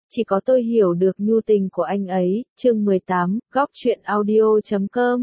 chỉ có tôi hiểu được nhu tình của anh ấy, chương 18, góc truyện audio.com.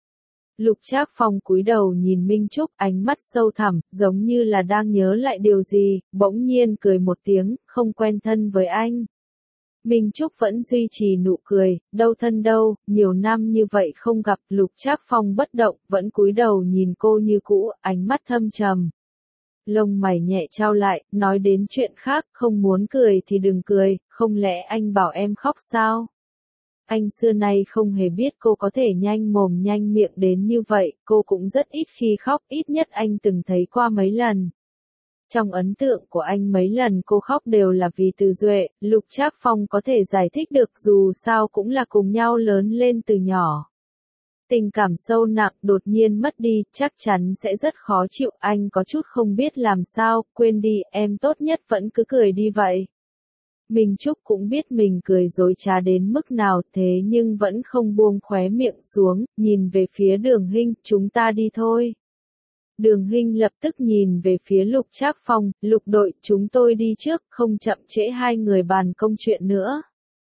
Lục Trác Phong cúi đầu nhìn Minh Trúc, ánh mắt sâu thẳm, giống như là đang nhớ lại điều gì, bỗng nhiên cười một tiếng, không quen thân với anh. Minh Trúc vẫn duy trì nụ cười, đâu thân đâu, nhiều năm như vậy không gặp. Lục Trác Phong bất động, vẫn cúi đầu nhìn cô như cũ, ánh mắt thâm trầm. Lông mày nhẹ chau lại, nói đến chuyện khác, không muốn cười thì đừng cười, không lẽ anh bảo em khóc sao? Anh xưa nay không hề biết cô có thể nhanh mồm nhanh miệng đến như vậy, cô cũng rất ít khi khóc, ít nhất anh từng thấy qua mấy lần. Trong ấn tượng của anh mấy lần cô khóc đều là vì Từ Duệ. Lục Trác Phong có thể giải thích được, dù sao cũng là cùng nhau lớn lên từ nhỏ. Tình cảm sâu nặng đột nhiên mất đi, chắc chắn sẽ rất khó chịu, anh có chút không biết làm sao, quên đi, em tốt nhất vẫn cứ cười đi vậy. Minh Trúc cũng biết mình cười dối trá đến mức nào, thế nhưng vẫn không buông khóe miệng xuống, nhìn về phía Đường Hinh, chúng ta đi thôi. Đường Hinh lập tức nhìn về phía Lục Trác Phong, Lục đội, chúng tôi đi trước, không chậm trễ hai người bàn công chuyện nữa.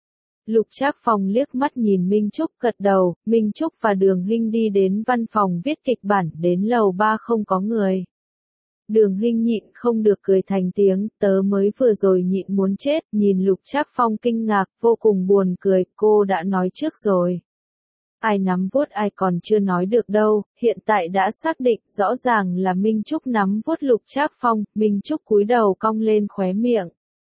Lục Trác Phong liếc mắt nhìn Minh Trúc gật đầu, Minh Trúc và Đường Hinh đi đến văn phòng viết kịch bản, đến lầu 3 không có người. Đường Hinh nhịn không được cười thành tiếng, tớ mới vừa rồi nhịn muốn chết, nhìn Lục Trác Phong kinh ngạc, vô cùng buồn cười, cô đã nói trước rồi. Ai nắm vuốt ai còn chưa nói được đâu, hiện tại đã xác định, rõ ràng là Minh Trúc nắm vuốt Lục Trác Phong, Minh Trúc cúi đầu cong lên khóe miệng.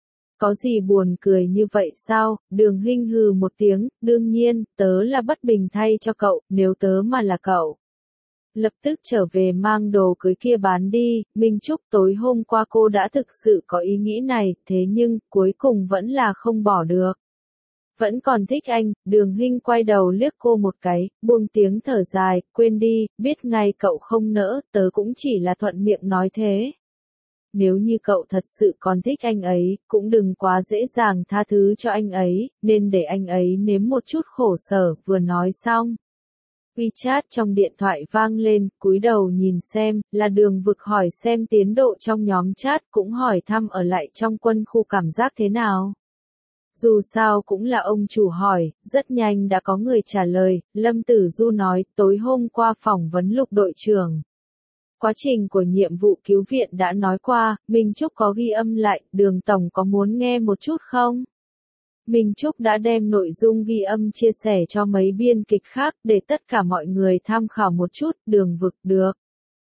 Có gì buồn cười như vậy sao? Đường Hinh hừ một tiếng, đương nhiên, tớ là bất bình thay cho cậu, nếu tớ mà là cậu. Lập tức trở về mang đồ cưới kia bán đi. Minh Trúc, tối hôm qua cô đã thực sự có ý nghĩ này, thế nhưng, cuối cùng vẫn là không bỏ được. Vẫn còn thích anh. Đường Hinh quay đầu liếc cô một cái, buông tiếng thở dài, quên đi, biết ngay cậu không nỡ, tớ cũng chỉ là thuận miệng nói thế. Nếu như cậu thật sự còn thích anh ấy, cũng đừng quá dễ dàng tha thứ cho anh ấy, nên để anh ấy nếm một chút khổ sở. Vừa nói xong, WeChat trong điện thoại vang lên, cúi đầu nhìn xem, là Đường Vực hỏi xem tiến độ trong nhóm chat, cũng hỏi thăm ở lại trong quân khu cảm giác thế nào. Dù sao cũng là ông chủ hỏi, rất nhanh đã có người trả lời. Lâm Tử Du nói, tối hôm qua phỏng vấn Lục đội trưởng. Quá trình của nhiệm vụ cứu viện đã nói qua, Minh Trúc có ghi âm lại, Đường Tổng có muốn nghe một chút không? Minh Trúc đã đem nội dung ghi âm chia sẻ cho mấy biên kịch khác, để tất cả mọi người tham khảo một chút. Đường Vực, được.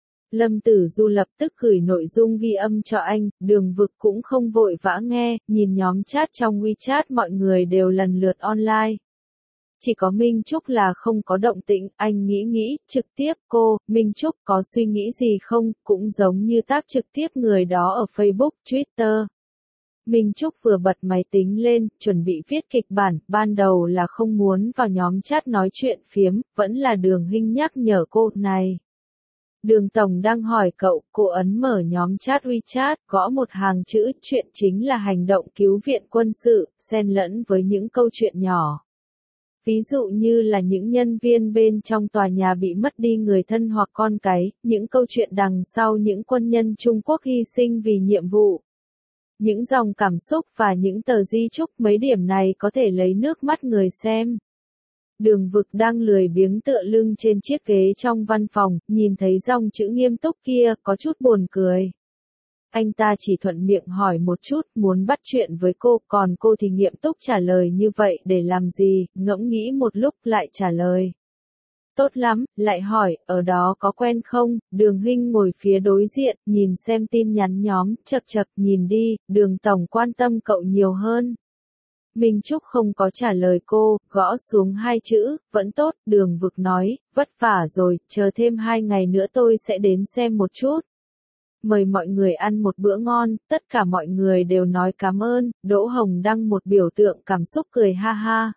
Lâm Tử Du lập tức gửi nội dung ghi âm cho anh. Đường Vực cũng không vội vã nghe, nhìn nhóm chat trong WeChat mọi người đều lần lượt online. Chỉ có Minh Trúc là không có động tĩnh, anh nghĩ, trực tiếp cô, Minh Trúc có suy nghĩ gì không, cũng giống như tác trực tiếp người đó ở Facebook, Twitter. Minh Trúc vừa bật máy tính lên, chuẩn bị viết kịch bản, ban đầu là không muốn vào nhóm chat nói chuyện phiếm, vẫn là Đường Hinh nhắc nhở cô, này. Đường Tổng đang hỏi cậu, cô ấn mở nhóm chat WeChat, gõ một hàng chữ, chuyện chính là hành động cứu viện quân sự, xen lẫn với những câu chuyện nhỏ. Ví dụ như là những nhân viên bên trong tòa nhà bị mất đi người thân hoặc con cái, những câu chuyện đằng sau những quân nhân Trung Quốc hy sinh vì nhiệm vụ. Những dòng cảm xúc và những tờ di chúc, mấy điểm này có thể lấy nước mắt người xem. Đường Vực đang lười biếng tựa lưng trên chiếc ghế trong văn phòng, nhìn thấy dòng chữ nghiêm túc kia, có chút buồn cười. Anh ta chỉ thuận miệng hỏi một chút, muốn bắt chuyện với cô, còn cô thì nghiêm túc trả lời như vậy để làm gì, ngẫm nghĩ một lúc lại trả lời. Tốt lắm, lại hỏi, ở đó có quen không? Đường Hinh ngồi phía đối diện, nhìn xem tin nhắn nhóm, chậc chậc, nhìn đi, Đường Tổng quan tâm cậu nhiều hơn. Minh Trúc không có trả lời cô, gõ xuống hai chữ, vẫn tốt. Đường Vực nói, vất vả rồi, chờ thêm 2 ngày nữa tôi sẽ đến xem một chút. Mời mọi người ăn một bữa ngon, tất cả mọi người đều nói cảm ơn. Đỗ Hồng đăng một biểu tượng cảm xúc cười ha ha.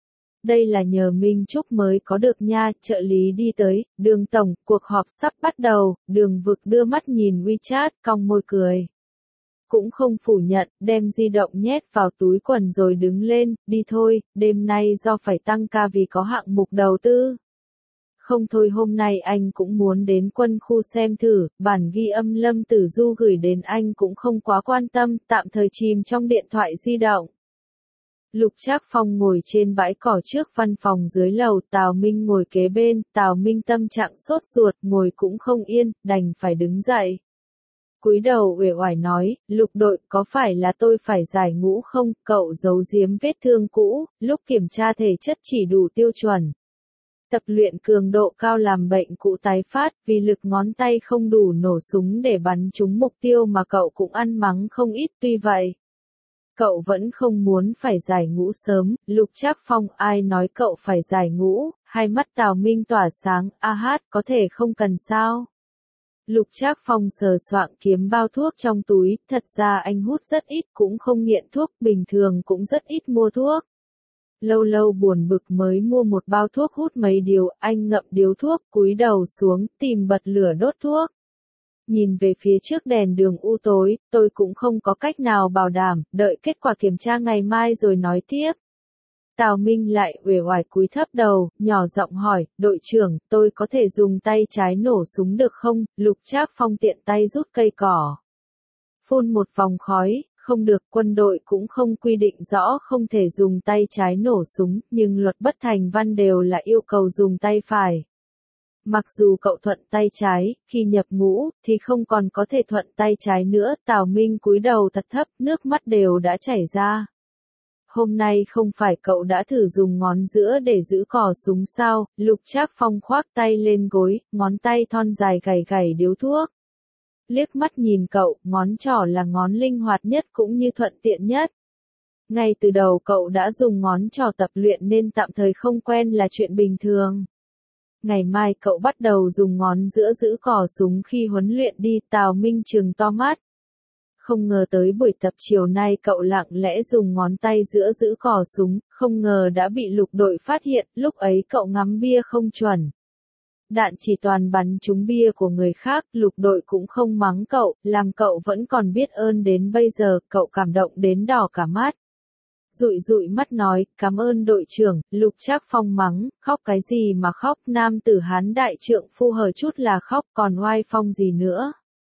Đây là nhờ Minh Trúc mới có được nha. Trợ lý đi tới, Đường Tổng, cuộc họp sắp bắt đầu. Đường Vực đưa mắt nhìn WeChat, cong môi cười. Cũng không phủ nhận, đem di động nhét vào túi quần rồi đứng lên, đi thôi, đêm nay do phải tăng ca vì có hạng mục đầu tư. Không thôi, hôm nay anh cũng muốn đến quân khu xem thử. Bản ghi âm Lâm Tử Du gửi đến anh cũng không quá quan tâm, tạm thời chìm trong điện thoại di động. Lục Trác Phong ngồi trên bãi cỏ trước văn phòng dưới lầu, Tào Minh ngồi kế bên, Tào Minh tâm trạng sốt ruột, ngồi cũng không yên, đành phải đứng dậy. Cúi đầu uể oải nói, Lục đội, có phải là tôi phải giải ngũ không? Cậu giấu giếm vết thương cũ, lúc kiểm tra thể chất chỉ đủ tiêu chuẩn. Tập luyện cường độ cao làm bệnh cũ tái phát, vì lực ngón tay không đủ nổ súng để bắn trúng mục tiêu mà cậu cũng ăn mắng không ít. Tuy vậy, cậu vẫn không muốn phải giải ngũ sớm. Lục Trác Phong, ai nói cậu phải giải ngũ? Hai mắt Tào Minh tỏa sáng, a hát, có thể không cần sao? Lục Trác Phong sờ soạng kiếm bao thuốc trong túi, thật ra anh hút rất ít, cũng không nghiện thuốc, bình thường cũng rất ít mua thuốc. Lâu lâu buồn bực mới mua một bao thuốc hút mấy điếu, anh ngậm điếu thuốc, cúi đầu xuống, tìm bật lửa đốt thuốc. Nhìn về phía trước đèn đường u tối, tôi cũng không có cách nào bảo đảm, đợi kết quả kiểm tra ngày mai rồi nói tiếp. Tào Minh lại uể oải cúi thấp đầu, nhỏ giọng hỏi, đội trưởng, tôi có thể dùng tay trái nổ súng được không? Lục Trác Phong tiện tay rút cây cỏ. Phun một vòng khói, không được, quân đội cũng không quy định rõ không thể dùng tay trái nổ súng, nhưng luật bất thành văn đều là yêu cầu dùng tay phải. Mặc dù cậu thuận tay trái, khi nhập ngũ, thì không còn có thể thuận tay trái nữa. Tào Minh cúi đầu thật thấp, nước mắt đều đã chảy ra. Hôm nay không phải cậu đã thử dùng ngón giữa để giữ cò súng sao? Lục Trác Phong khoác tay lên gối, ngón tay thon dài gảy gảy điếu thuốc. Liếc mắt nhìn cậu, ngón trỏ là ngón linh hoạt nhất cũng như thuận tiện nhất. Ngay từ đầu cậu đã dùng ngón trỏ tập luyện nên tạm thời không quen là chuyện bình thường. Ngày mai cậu bắt đầu dùng ngón giữa giữ cò súng khi huấn luyện đi. Tào Minh trừng to mắt. Không ngờ tới buổi tập chiều nay cậu lặng lẽ dùng ngón tay giữa giữ cò súng, không ngờ đã bị Lục đội phát hiện, lúc ấy cậu ngắm bia không chuẩn. Đạn chỉ toàn bắn trúng bia của người khác, Lục đội cũng không mắng cậu, làm cậu vẫn còn biết ơn đến bây giờ, cậu cảm động đến đỏ cả mắt. Dụi dụi mắt nói, cảm ơn đội trưởng. Lục Trác Phong mắng, khóc cái gì mà khóc, nam tử Hán đại trượng phu hờ chút là khóc, còn oai phong gì nữa.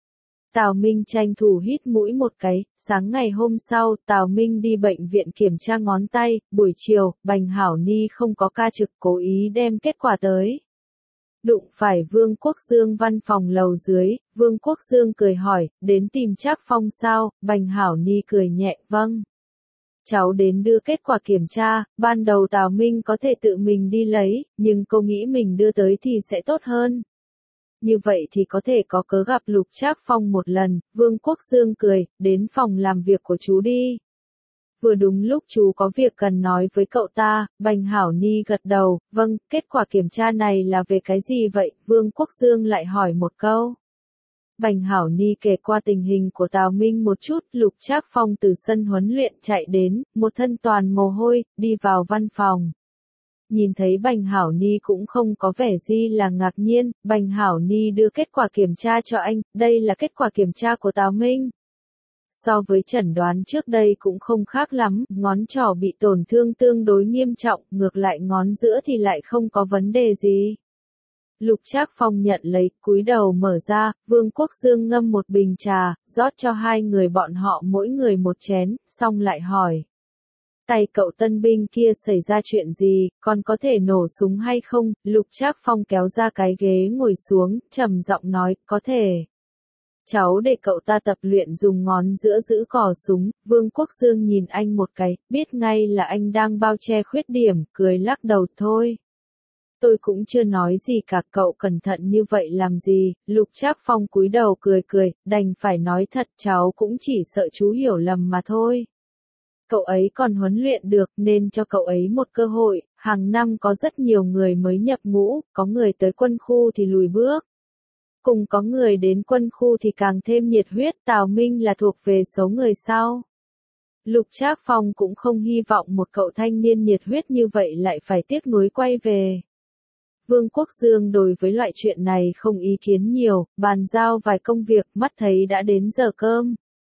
Tào Minh tranh thủ hít mũi một cái. Sáng ngày hôm sau, Tào Minh đi bệnh viện kiểm tra ngón tay. Buổi chiều, Bành Hảo Ni không có ca trực, cố ý đem kết quả tới. Đụng phải Vương Quốc Dương văn phòng lầu dưới, Vương Quốc Dương cười hỏi, đến tìm Trác Phong sao? Bành Hảo Ni cười nhẹ, vâng. Cháu đến đưa kết quả kiểm tra. Ban đầu Tào Minh có thể tự mình đi lấy, nhưng cô nghĩ mình đưa tới thì sẽ tốt hơn. Như vậy thì có thể có cớ gặp Lục Trác Phong một lần. Vương Quốc Dương cười, đến phòng làm việc của chú đi. Vừa đúng lúc chú có việc cần nói với cậu ta. Bành Hảo Ni gật đầu, vâng, kết quả kiểm tra này là về cái gì vậy? Vương Quốc Dương lại hỏi một câu. Bành Hảo Ni kể qua tình hình của Tào Minh một chút. Lục Trác Phong từ sân huấn luyện chạy đến, một thân toàn mồ hôi, đi vào văn phòng. Nhìn thấy Bành Hảo Ni cũng không có vẻ gì là ngạc nhiên. Bành Hảo Ni đưa kết quả kiểm tra cho anh, đây là kết quả kiểm tra của Tào Minh. So với chẩn đoán trước đây cũng không khác lắm, ngón trỏ bị tổn thương tương đối nghiêm trọng, ngược lại ngón giữa thì lại không có vấn đề gì. Lục Trác Phong nhận lấy, cúi đầu mở ra, Vương Quốc Dương ngâm một bình trà, rót cho hai người bọn họ mỗi người một chén, xong lại hỏi. Tay cậu tân binh kia xảy ra chuyện gì, còn có thể nổ súng hay không? Lục Trác Phong kéo ra cái ghế ngồi xuống, trầm giọng nói, có thể. Cháu để cậu ta tập luyện dùng ngón giữa giữ cò súng. Vương Quốc Dương nhìn anh một cái, biết ngay là anh đang bao che khuyết điểm, cười lắc đầu thôi. Tôi cũng chưa nói gì cả, cậu cẩn thận như vậy làm gì? Lục Trác Phong cúi đầu cười cười, đành phải nói thật, cháu cũng chỉ sợ chú hiểu lầm mà thôi. Cậu ấy còn huấn luyện được nên cho cậu ấy một cơ hội, hàng năm có rất nhiều người mới nhập ngũ, có người tới quân khu thì lùi bước. Cùng có người đến quân khu thì càng thêm nhiệt huyết. Tào Minh là thuộc về số người sau. Lục Trác Phong cũng không hy vọng một cậu thanh niên nhiệt huyết như vậy lại phải tiếc nuối quay về. Vương Quốc Dương đối với loại chuyện này không ý kiến nhiều, bàn giao vài công việc, mắt thấy đã đến giờ cơm.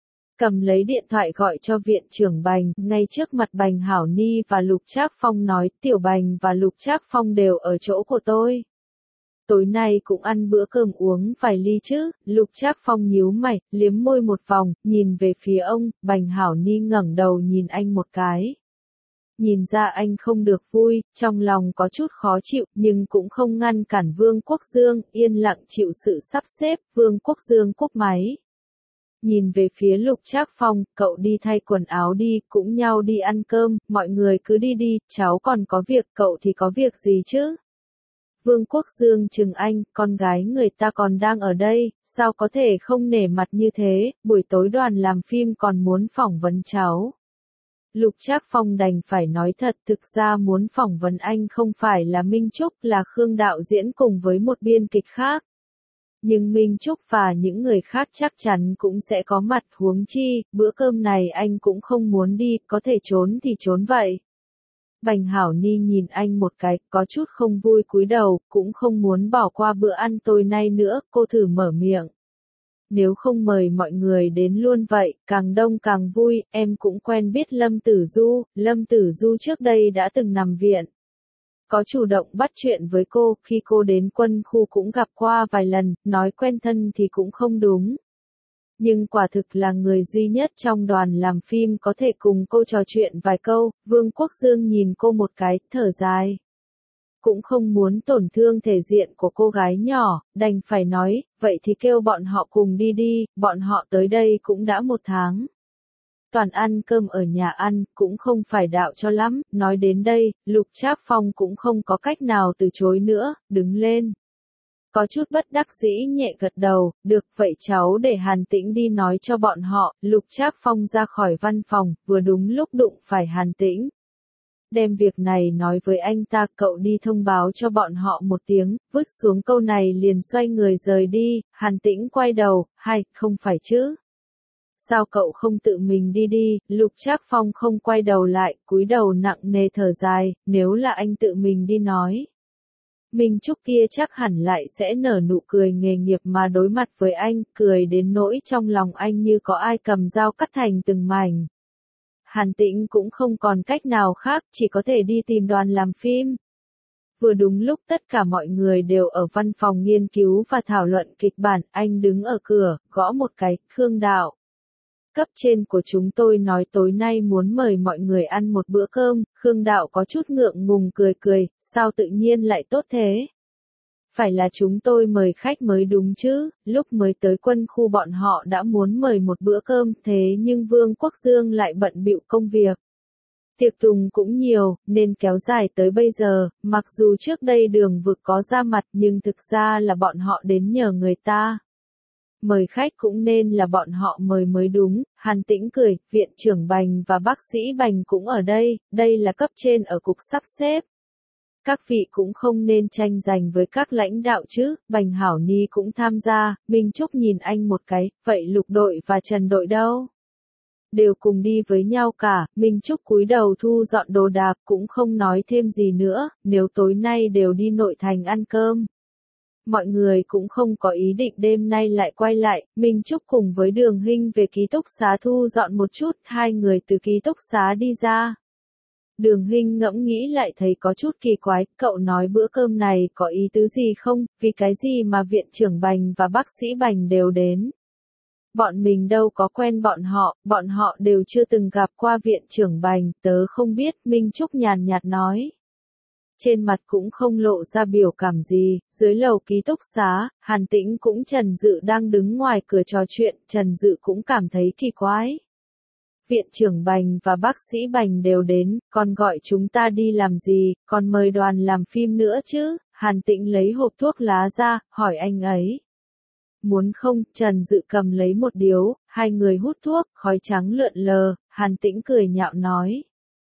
Cầm lấy điện thoại gọi cho viện trưởng Bành, ngay trước mặt Bành Hảo Ni và Lục Trác Phong nói, Tiểu Bành và Lục Trác Phong đều ở chỗ của tôi. Tối nay cũng ăn bữa cơm uống vài ly chứ? Lục Trác Phong nhíu mày, liếm môi một vòng, nhìn về phía ông. Bành Hảo Ni ngẩng đầu nhìn anh một cái. Nhìn ra anh không được vui, trong lòng có chút khó chịu, nhưng cũng không ngăn cản Vương Quốc Dương, yên lặng chịu sự sắp xếp, Vương Quốc Dương cúp máy. Nhìn về phía Lục Trác Phong, cậu đi thay quần áo đi, cũng nhau đi ăn cơm, mọi người cứ đi đi, cháu còn có việc, cậu thì có việc gì chứ? Vương Quốc Dương chừng anh, con gái người ta còn đang ở đây, sao có thể không nể mặt như thế, buổi tối đoàn làm phim còn muốn phỏng vấn cháu. Lục Trác Phong đành phải nói thật, thực ra muốn phỏng vấn anh không phải là Minh Trúc, là Khương đạo diễn cùng với một biên kịch khác. Nhưng Minh Trúc và những người khác chắc chắn cũng sẽ có mặt, huống chi, bữa cơm này anh cũng không muốn đi, có thể trốn thì trốn vậy. Bành Hảo Ni nhìn anh một cái, có chút không vui cúi đầu, cũng không muốn bỏ qua bữa ăn tối nay nữa, cô thử mở miệng. Nếu không mời mọi người đến luôn vậy, càng đông càng vui, em cũng quen biết Lâm Tử Du trước đây đã từng nằm viện. Có chủ động bắt chuyện với cô, khi cô đến quân khu cũng gặp qua vài lần, nói quen thân thì cũng không đúng. Nhưng quả thực là người duy nhất trong đoàn làm phim có thể cùng cô trò chuyện vài câu, Vương Quốc Dương nhìn cô một cái, thở dài. Cũng không muốn tổn thương thể diện của cô gái nhỏ, đành phải nói, vậy thì kêu bọn họ cùng đi đi, bọn họ tới đây cũng đã 1 tháng. Toàn ăn cơm ở nhà ăn, cũng không phải đạo cho lắm, nói đến đây, Lục Trác Phong cũng không có cách nào từ chối nữa, đứng lên. Có chút bất đắc dĩ nhẹ gật đầu, được vậy cháu để Hàn Tĩnh đi nói cho bọn họ, Lục Trác Phong ra khỏi văn phòng, vừa đúng lúc đụng phải Hàn Tĩnh. Đem việc này nói với anh ta, cậu đi thông báo cho bọn họ một tiếng, vứt xuống câu này liền xoay người rời đi, Hàn Tĩnh quay đầu, không phải chứ. Sao cậu không tự mình đi đi, Lục Trác Phong không quay đầu lại, cúi đầu nặng nề thở dài, nếu là anh tự mình đi nói. Minh Trúc kia chắc hẳn lại sẽ nở nụ cười nghề nghiệp mà đối mặt với anh, cười đến nỗi trong lòng anh như có ai cầm dao cắt thành từng mảnh. Hàn Tĩnh cũng không còn cách nào khác, chỉ có thể đi tìm đoàn làm phim. Vừa đúng lúc tất cả mọi người đều ở văn phòng nghiên cứu và thảo luận kịch bản, anh đứng ở cửa, gõ một cái, Khương đạo. Cấp trên của chúng tôi nói tối nay muốn mời mọi người ăn một bữa cơm, Khương đạo có chút ngượng ngùng cười, sao tự nhiên lại tốt thế? Phải là chúng tôi mời khách mới đúng chứ, lúc mới tới quân khu bọn họ đã muốn mời một bữa cơm, thế nhưng Vương Quốc Dương lại bận bịu công việc. Tiệc tùng cũng nhiều, nên kéo dài tới bây giờ, mặc dù trước đây Đường Vực có ra mặt nhưng thực ra là bọn họ đến nhờ người ta. Mời khách cũng nên là bọn họ mời mới đúng, Hàn Tĩnh cười, viện trưởng Bành và bác sĩ Bành cũng ở đây là cấp trên ở cục sắp xếp. Các vị cũng không nên tranh giành với các lãnh đạo chứ, Bành Hảo Ni cũng tham gia, Minh Trúc nhìn anh một cái, vậy Lục đội và Trần đội đâu? Đều cùng đi với nhau cả, Minh Trúc cúi đầu thu dọn đồ đạc cũng không nói thêm gì nữa, nếu tối nay đều đi nội thành ăn cơm. Mọi người cũng không có ý định đêm nay lại quay lại, Minh Trúc cùng với Đường Hinh về ký túc xá thu dọn một chút, hai người từ ký túc xá đi ra. Đường Hinh ngẫm nghĩ lại thấy có chút kỳ quái, cậu nói bữa cơm này có ý tứ gì không, vì cái gì mà viện trưởng Bành và bác sĩ Bành đều đến. Bọn mình đâu có quen bọn họ đều chưa từng gặp qua viện trưởng Bành, tớ không biết, Minh Trúc nhàn nhạt nói. Trên mặt cũng không lộ ra biểu cảm gì, dưới lầu ký túc xá, Hàn Tĩnh cũng Trần Dự đang đứng ngoài cửa trò chuyện, Trần Dự cũng cảm thấy kỳ quái. Viện trưởng Bành và bác sĩ Bành đều đến, còn gọi chúng ta đi làm gì, còn mời đoàn làm phim nữa chứ, Hàn Tĩnh lấy hộp thuốc lá ra, hỏi anh ấy. Muốn không, Trần Dự cầm lấy một điếu, hai người hút thuốc, khói trắng lượn lờ, Hàn Tĩnh cười nhạo nói.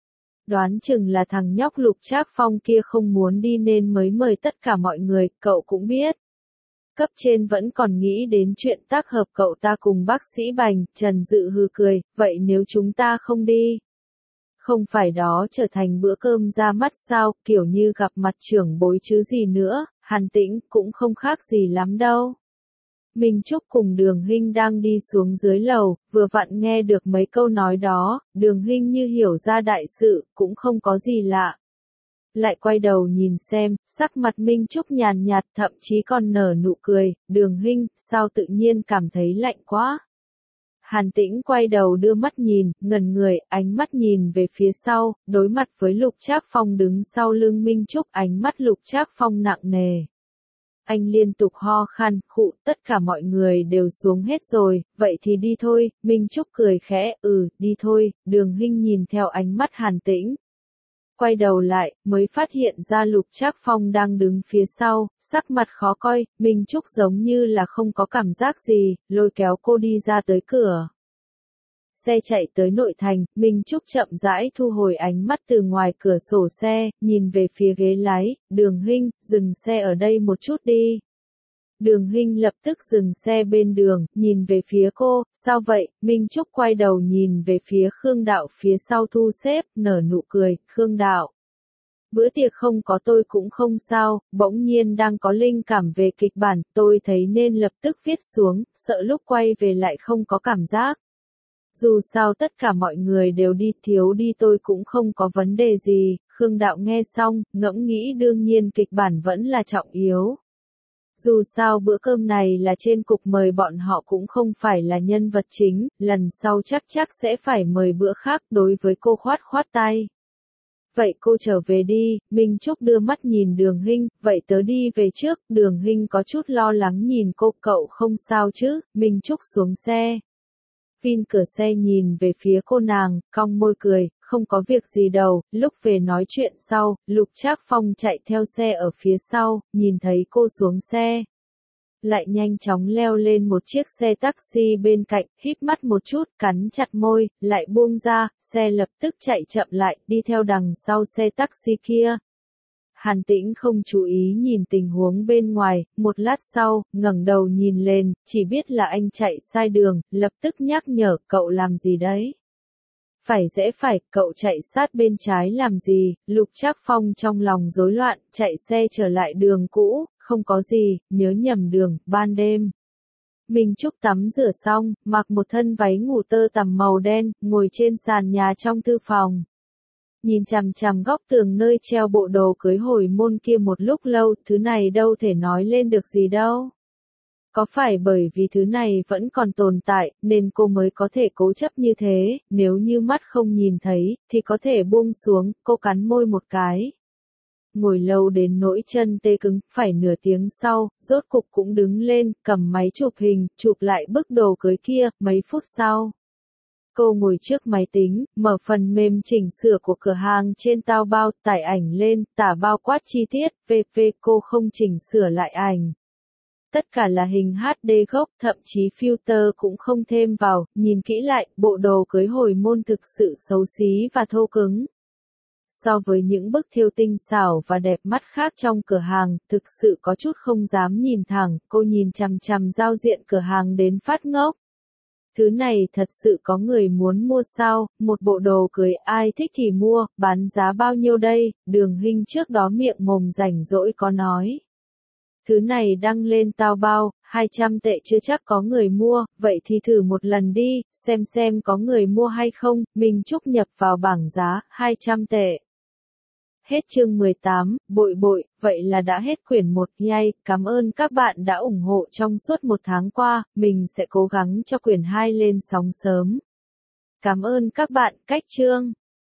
Đoán chừng là thằng nhóc Lục Trác Phong kia không muốn đi nên mới mời tất cả mọi người, cậu cũng biết. Cấp trên vẫn còn nghĩ đến chuyện tác hợp cậu ta cùng bác sĩ Bành, Trần Dự hừ cười, vậy nếu chúng ta không đi? Không phải đó trở thành bữa cơm ra mắt sao, kiểu như gặp mặt trưởng bối chứ gì nữa, Hàn Tĩnh cũng không khác gì lắm đâu. Minh Trúc cùng Đường Hinh đang đi xuống dưới lầu, vừa vặn nghe được mấy câu nói đó, Đường Hinh như hiểu ra đại sự, cũng không có gì lạ. Lại quay đầu nhìn xem, sắc mặt Minh Trúc nhàn nhạt thậm chí còn nở nụ cười, Đường Hinh, sao tự nhiên cảm thấy lạnh quá. Hàn Tĩnh quay đầu đưa mắt nhìn, ngẩn người, ánh mắt nhìn về phía sau, đối mặt với Lục Trác Phong đứng sau lưng Minh Trúc, ánh mắt Lục Trác Phong nặng nề. Anh liên tục ho khan, khụ, tất cả mọi người đều xuống hết rồi, vậy thì đi thôi, Minh Trúc cười khẽ, đi thôi, Đường Hinh nhìn theo ánh mắt Hàn Tĩnh. Quay đầu lại, mới phát hiện ra Lục Trác Phong đang đứng phía sau, sắc mặt khó coi, Minh Trúc giống như là không có cảm giác gì, lôi kéo cô đi ra tới cửa. Xe chạy tới nội thành, Minh Trúc chậm rãi thu hồi ánh mắt từ ngoài cửa sổ xe, nhìn về phía ghế lái, Đường Hinh, dừng xe ở đây một chút đi. Đường Hinh lập tức dừng xe bên đường, nhìn về phía cô, sao vậy, Minh Trúc quay đầu nhìn về phía Khương Đạo phía sau thu xếp, nở nụ cười, Khương Đạo. Bữa tiệc không có tôi cũng không sao, bỗng nhiên đang có linh cảm về kịch bản, tôi thấy nên lập tức viết xuống, sợ lúc quay về lại không có cảm giác. Dù sao tất cả mọi người đều đi, thiếu đi tôi cũng không có vấn đề gì, Khương Đạo nghe xong, ngẫm nghĩ đương nhiên kịch bản vẫn là trọng yếu. Dù sao bữa cơm này là trên cục mời bọn họ cũng không phải là nhân vật chính, lần sau chắc sẽ phải mời bữa khác, đối với cô khoát tay. Vậy cô trở về đi, Minh Trúc đưa mắt nhìn Đường Hinh, vậy tớ đi về trước, Đường Hinh có chút lo lắng nhìn cô, cậu không sao chứ, Minh Trúc xuống xe. Vin cửa xe nhìn về phía cô nàng, cong môi cười, không có việc gì đâu, lúc về nói chuyện sau, Lục Trác Phong chạy theo xe ở phía sau, nhìn thấy cô xuống xe. Lại nhanh chóng leo lên một chiếc xe taxi bên cạnh, híp mắt một chút, cắn chặt môi, lại buông ra, xe lập tức chạy chậm lại, đi theo đằng sau xe taxi kia. Hàn Tĩnh không chú ý nhìn tình huống bên ngoài, một lát sau, ngẩng đầu nhìn lên, chỉ biết là anh chạy sai đường, lập tức nhắc nhở, cậu làm gì đấy? Phải, cậu chạy sát bên trái làm gì? Lục Trác Phong trong lòng rối loạn, chạy xe trở lại đường cũ, không có gì, nhớ nhầm đường, ban đêm. Minh Trúc tắm rửa xong, mặc một thân váy ngủ tơ tằm màu đen, ngồi trên sàn nhà trong thư phòng. Nhìn chằm chằm góc tường nơi treo bộ đồ cưới hồi môn kia một lúc lâu, thứ này đâu thể nói lên được gì đâu. Có phải bởi vì thứ này vẫn còn tồn tại, nên cô mới có thể cố chấp như thế, nếu như mắt không nhìn thấy, thì có thể buông xuống, cô cắn môi một cái. Ngồi lâu đến nỗi chân tê cứng, phải nửa tiếng sau, rốt cục cũng đứng lên, cầm máy chụp hình, chụp lại bức đồ cưới kia, mấy phút sau. Cô ngồi trước máy tính, mở phần mềm chỉnh sửa của cửa hàng trên Taobao, tải ảnh lên, tả bao quát chi tiết, cô không chỉnh sửa lại ảnh. Tất cả là hình HD gốc, thậm chí filter cũng không thêm vào, nhìn kỹ lại, bộ đồ cưới hồi môn thực sự xấu xí và thô cứng. So với những bức thêu tinh xảo và đẹp mắt khác trong cửa hàng, thực sự có chút không dám nhìn thẳng, cô nhìn chằm chằm giao diện cửa hàng đến phát ngốc. Thứ này thật sự có người muốn mua sao, một bộ đồ cưới ai thích thì mua, bán giá bao nhiêu đây, Đường Hinh trước đó miệng mồm rảnh rỗi có nói. Thứ này đăng lên Taobao, 200 tệ chưa chắc có người mua, vậy thì thử một lần đi, xem có người mua hay không, Minh Trúc nhập vào bảng giá, 200 tệ. Hết chương 18, bội, vậy là đã hết quyển 1 yay, cảm ơn các bạn đã ủng hộ trong suốt một tháng qua, mình sẽ cố gắng cho quyển 2 lên sóng sớm. Cảm ơn các bạn, cách chương.